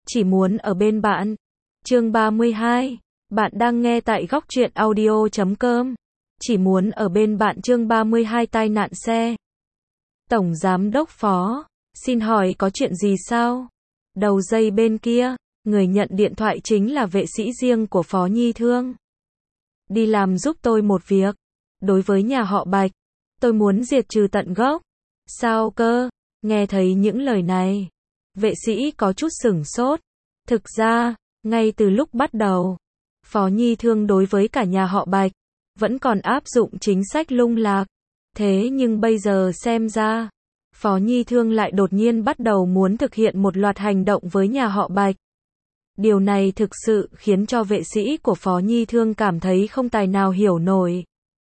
chỉ muốn ở bên bạn. Chương 32. Bạn đang nghe tại góc truyện audio.com. Chỉ muốn ở bên bạn. Chương 32. Tai nạn xe. Tổng Giám đốc Phó, xin hỏi có chuyện gì sao? Đầu dây bên kia, người nhận điện thoại chính là vệ sĩ riêng của Phó Nhi Thương. Đi làm giúp tôi một việc. Đối với nhà họ Bạch, tôi muốn diệt trừ tận gốc. Sao cơ? Nghe thấy những lời này, vệ sĩ có chút sửng sốt. Thực ra, ngay từ lúc bắt đầu, Phó Nhi Thương đối với cả nhà họ Bạch vẫn còn áp dụng chính sách lung lạc. Thế nhưng bây giờ xem ra, Phó Nhi Thương lại đột nhiên bắt đầu muốn thực hiện một loạt hành động với nhà họ Bạch. Điều này thực sự khiến cho vệ sĩ của Phó Nhi Thương cảm thấy không tài nào hiểu nổi.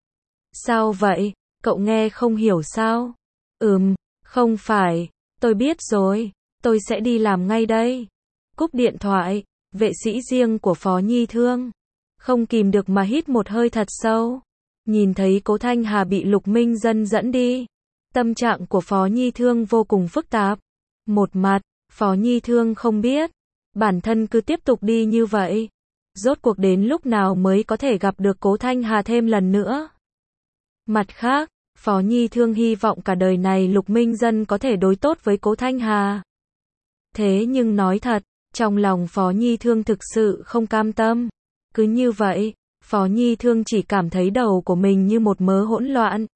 Sao vậy? Cậu nghe không hiểu sao? Không phải, tôi biết rồi, tôi sẽ đi làm ngay đây. Cúp điện thoại, vệ sĩ riêng của Phó Nhi Thương không kìm được mà hít một hơi thật sâu. Nhìn thấy Cố Thanh Hà bị Lục Minh Dân dẫn đi, tâm trạng của Phó Nhi Thương vô cùng phức tạp. Một mặt, Phó Nhi Thương không biết, bản thân cứ tiếp tục đi như vậy, rốt cuộc đến lúc nào mới có thể gặp được Cố Thanh Hà thêm lần nữa. Mặt khác, Phó Nhi Thương hy vọng cả đời này Lục Minh Dân có thể đối tốt với Cố Thanh Hà. Thế nhưng nói thật, trong lòng Phó Nhi Thương thực sự không cam tâm. Cứ như vậy, Phó Nhi Thương chỉ cảm thấy đầu của mình như một mớ hỗn loạn.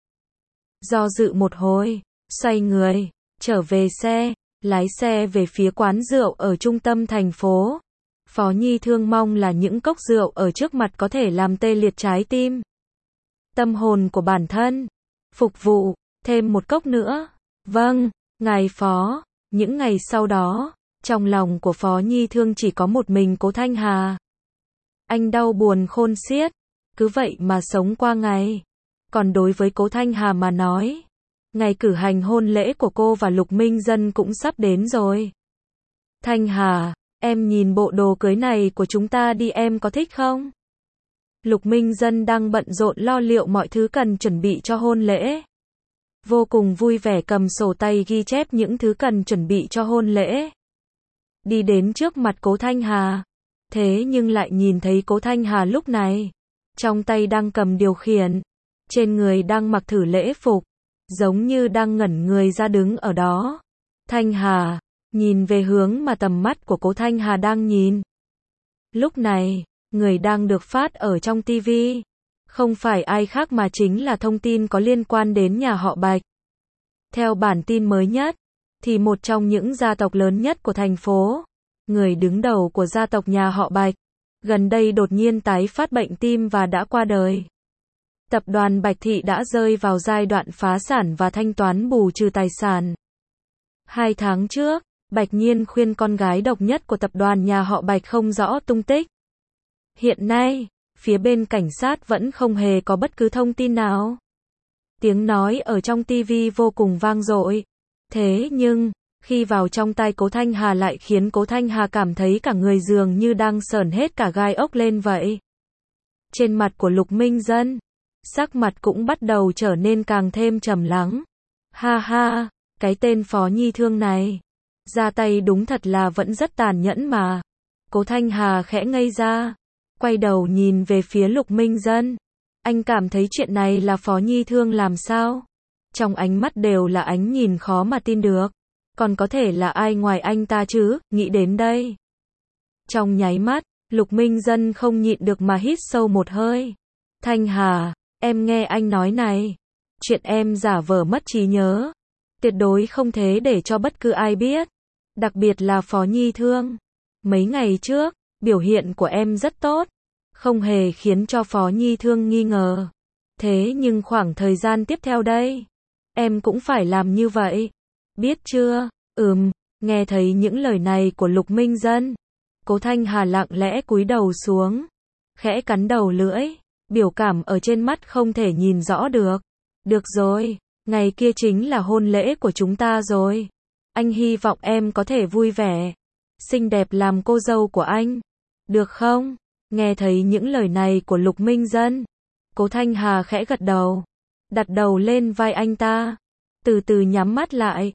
Do dự một hồi, xoay người, trở về xe, lái xe về phía quán rượu ở trung tâm thành phố. Phó Nhi Thương mong là những cốc rượu ở trước mặt có thể làm tê liệt trái tim, tâm hồn của bản thân. Phục vụ, thêm một cốc nữa. Vâng, ngài Phó. Những ngày sau đó, trong lòng của Phó Nhi Thương chỉ có một mình Cố Thanh Hà. Anh đau buồn khôn xiết, cứ vậy mà sống qua ngày. Còn đối với Cố Thanh Hà mà nói, ngày cử hành hôn lễ của cô và Lục Minh Dân cũng sắp đến rồi. Thanh Hà, em nhìn bộ đồ cưới này của chúng ta đi, em có thích không? Lục Minh Dân đang bận rộn lo liệu mọi thứ cần chuẩn bị cho hôn lễ. Vô cùng vui vẻ cầm sổ tay ghi chép những thứ cần chuẩn bị cho hôn lễ. Đi đến trước mặt Cố Thanh Hà. Thế nhưng lại nhìn thấy Cố Thanh Hà lúc này, trong tay đang cầm điều khiển, trên người đang mặc thử lễ phục, giống như đang ngẩn người ra đứng ở đó. Thanh Hà, nhìn về hướng mà tầm mắt của Cố Thanh Hà đang nhìn. Lúc này, người đang được phát ở trong TV, không phải ai khác mà chính là thông tin có liên quan đến nhà họ Bạch. Theo bản tin mới nhất, thì một trong những gia tộc lớn nhất của thành phố, người đứng đầu của gia tộc nhà họ Bạch, gần đây đột nhiên tái phát bệnh tim và đã qua đời. Tập đoàn Bạch Thị đã rơi vào giai đoạn phá sản và thanh toán bù trừ tài sản. 2 tháng trước, Bạch Nhiên khuyên con gái độc nhất của tập đoàn nhà họ Bạch không rõ tung tích. Hiện nay, phía bên cảnh sát vẫn không hề có bất cứ thông tin nào. Tiếng nói ở trong TV vô cùng vang dội. Thế nhưng, khi vào trong tai Cố Thanh Hà lại khiến Cố Thanh Hà cảm thấy cả người dường như đang sởn hết cả gai ốc lên vậy. Trên mặt của Lục Minh Dân, sắc mặt cũng bắt đầu trở nên càng thêm trầm lắng. Ha ha, cái tên Phó Nhi Thương này, ra tay đúng thật là vẫn rất tàn nhẫn mà. Cố Thanh Hà khẽ ngây ra, quay đầu nhìn về phía Lục Minh Dân. Anh cảm thấy chuyện này là Phó Nhi Thương làm sao? Trong ánh mắt đều là ánh nhìn khó mà tin được. Còn có thể là ai ngoài anh ta chứ? Nghĩ đến đây, trong nháy mắt, Lục Minh Dân không nhịn được mà hít sâu một hơi. Thanh Hà, em nghe anh nói này. Chuyện em giả vờ mất trí nhớ, tuyệt đối không thể để cho bất cứ ai biết. Đặc biệt là Phó Nhi Thương. Mấy ngày trước, biểu hiện của em rất tốt, không hề khiến cho Phó Nhi Thương nghi ngờ. Thế nhưng khoảng thời gian tiếp theo đây, em cũng phải làm như vậy. Biết chưa? Nghe thấy những lời này của Lục Minh Dân, Cố Thanh Hà lặng lẽ cúi đầu xuống, khẽ cắn đầu lưỡi, biểu cảm ở trên mắt không thể nhìn rõ được. Được rồi, ngày kia chính là hôn lễ của chúng ta rồi. Anh hy vọng em có thể vui vẻ, xinh đẹp làm cô dâu của anh. Được không? Nghe thấy những lời này của Lục Minh Dân, Cố Thanh Hà khẽ gật đầu, đặt đầu lên vai anh ta, từ từ nhắm mắt lại.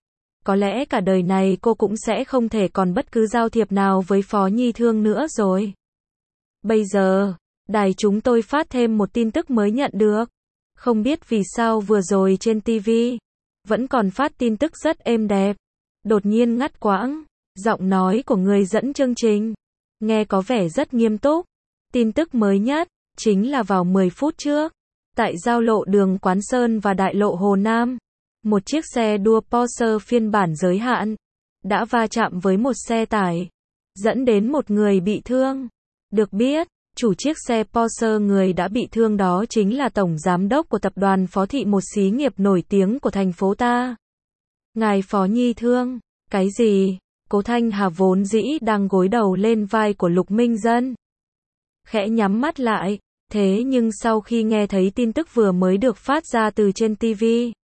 Có lẽ cả đời này cô cũng sẽ không thể còn bất cứ giao thiệp nào với Phó Nhi Thương nữa rồi. Bây giờ, đài chúng tôi phát thêm một tin tức mới nhận được. Không biết vì sao vừa rồi trên TV vẫn còn phát tin tức rất êm đẹp. Đột nhiên ngắt quãng, giọng nói của người dẫn chương trình nghe có vẻ rất nghiêm túc. Tin tức mới nhất chính là vào 10 phút trước, tại giao lộ đường Quán Sơn và đại lộ Hồ Nam, một chiếc xe đua Porsche phiên bản giới hạn đã va chạm với một xe tải, dẫn đến một người bị thương. Được biết, chủ chiếc xe Porsche người đã bị thương đó chính là tổng giám đốc của tập đoàn Phó Thị, một xí nghiệp nổi tiếng của thành phố ta. Ngài Phó Nhi Thương, cái gì? Cố Thanh Hà vốn dĩ đang gối đầu lên vai của Lục Minh Dân, khẽ nhắm mắt lại, thế nhưng sau khi nghe thấy tin tức vừa mới được phát ra từ trên TV,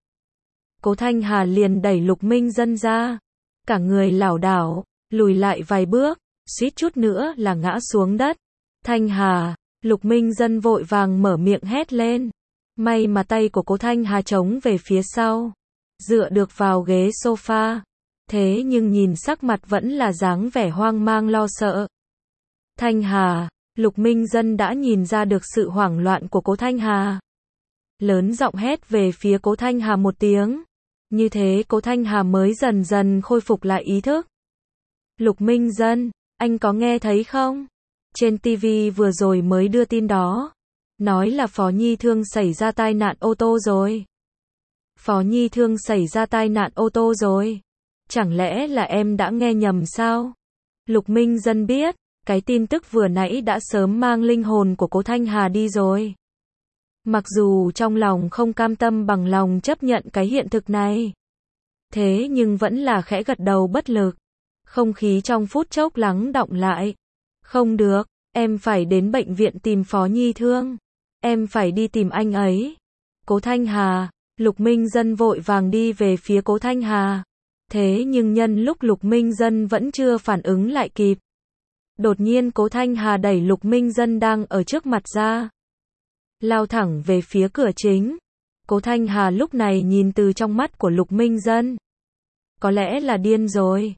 Cố Thanh Hà liền đẩy Lục Minh Dân ra, cả người lảo đảo, lùi lại vài bước, suýt chút nữa là ngã xuống đất. Thanh Hà, Lục Minh Dân vội vàng mở miệng hét lên. May mà tay của Cố Thanh Hà chống về phía sau, dựa được vào ghế sofa, thế nhưng nhìn sắc mặt vẫn là dáng vẻ hoang mang lo sợ. Thanh Hà, Lục Minh Dân đã nhìn ra được sự hoảng loạn của Cố Thanh Hà, lớn giọng hét về phía Cố Thanh Hà một tiếng. Như thế Cố Thanh Hà mới dần dần khôi phục lại ý thức. Lục Minh Dân, anh có nghe thấy không? Trên TV vừa rồi mới đưa tin đó, nói là Phó Nhi Thương xảy ra tai nạn ô tô rồi. Phó Nhi Thương xảy ra tai nạn ô tô rồi. Chẳng lẽ là em đã nghe nhầm sao? Lục Minh Dân biết, cái tin tức vừa nãy đã sớm mang linh hồn của Cố Thanh Hà đi rồi. Mặc dù trong lòng không cam tâm bằng lòng chấp nhận cái hiện thực này, thế nhưng vẫn là khẽ gật đầu bất lực. Không khí trong phút chốc lắng đọng lại. Không được, em phải đến bệnh viện tìm Phó Nhi Thương. Em phải đi tìm anh ấy. Cố Thanh Hà, Lục Minh Dân vội vàng đi về phía Cố Thanh Hà. Thế nhưng nhân lúc Lục Minh Dân vẫn chưa phản ứng lại kịp, đột nhiên Cố Thanh Hà đẩy Lục Minh Dân đang ở trước mặt ra, lao thẳng về phía cửa chính. Cố Thanh Hà lúc này nhìn từ trong mắt của Lục Minh Dân, có lẽ là điên rồi.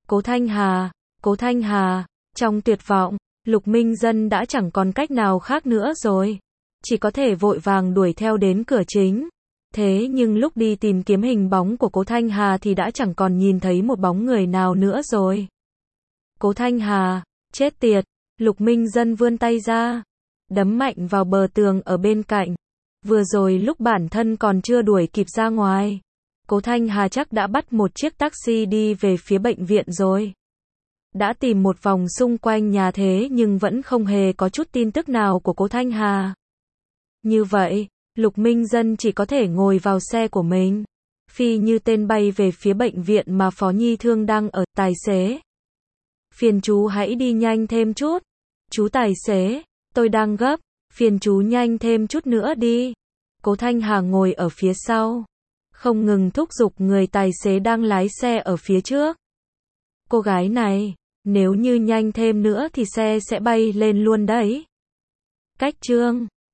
Cố Thanh Hà, trong tuyệt vọng, Lục Minh Dân đã chẳng còn cách nào khác nữa rồi, chỉ có thể vội vàng đuổi theo đến cửa chính. Thế nhưng lúc đi tìm kiếm hình bóng của Cố Thanh Hà thì đã chẳng còn nhìn thấy một bóng người nào nữa rồi. Cố Thanh Hà, chết tiệt, Lục Minh Dân vươn tay ra, đấm mạnh vào bờ tường ở bên cạnh. Vừa rồi lúc bản thân còn chưa đuổi kịp ra ngoài, Cố Thanh Hà chắc đã bắt một chiếc taxi đi về phía bệnh viện rồi. Đã tìm một vòng xung quanh nhà thế nhưng vẫn không hề có chút tin tức nào của Cố Thanh Hà. Như vậy, Lục Minh Dân chỉ có thể ngồi vào xe của mình, phi như tên bay về phía bệnh viện mà Phó Nhi Thương đang ở. Tài xế, phiền chú hãy đi nhanh thêm chút. Chú tài xế, tôi đang gấp, phiền chú nhanh thêm chút nữa đi. Cố Thanh Hà ngồi ở phía sau, không ngừng thúc giục người tài xế đang lái xe ở phía trước. Cô gái này, nếu như nhanh thêm nữa thì xe sẽ bay lên luôn đấy. Cách chương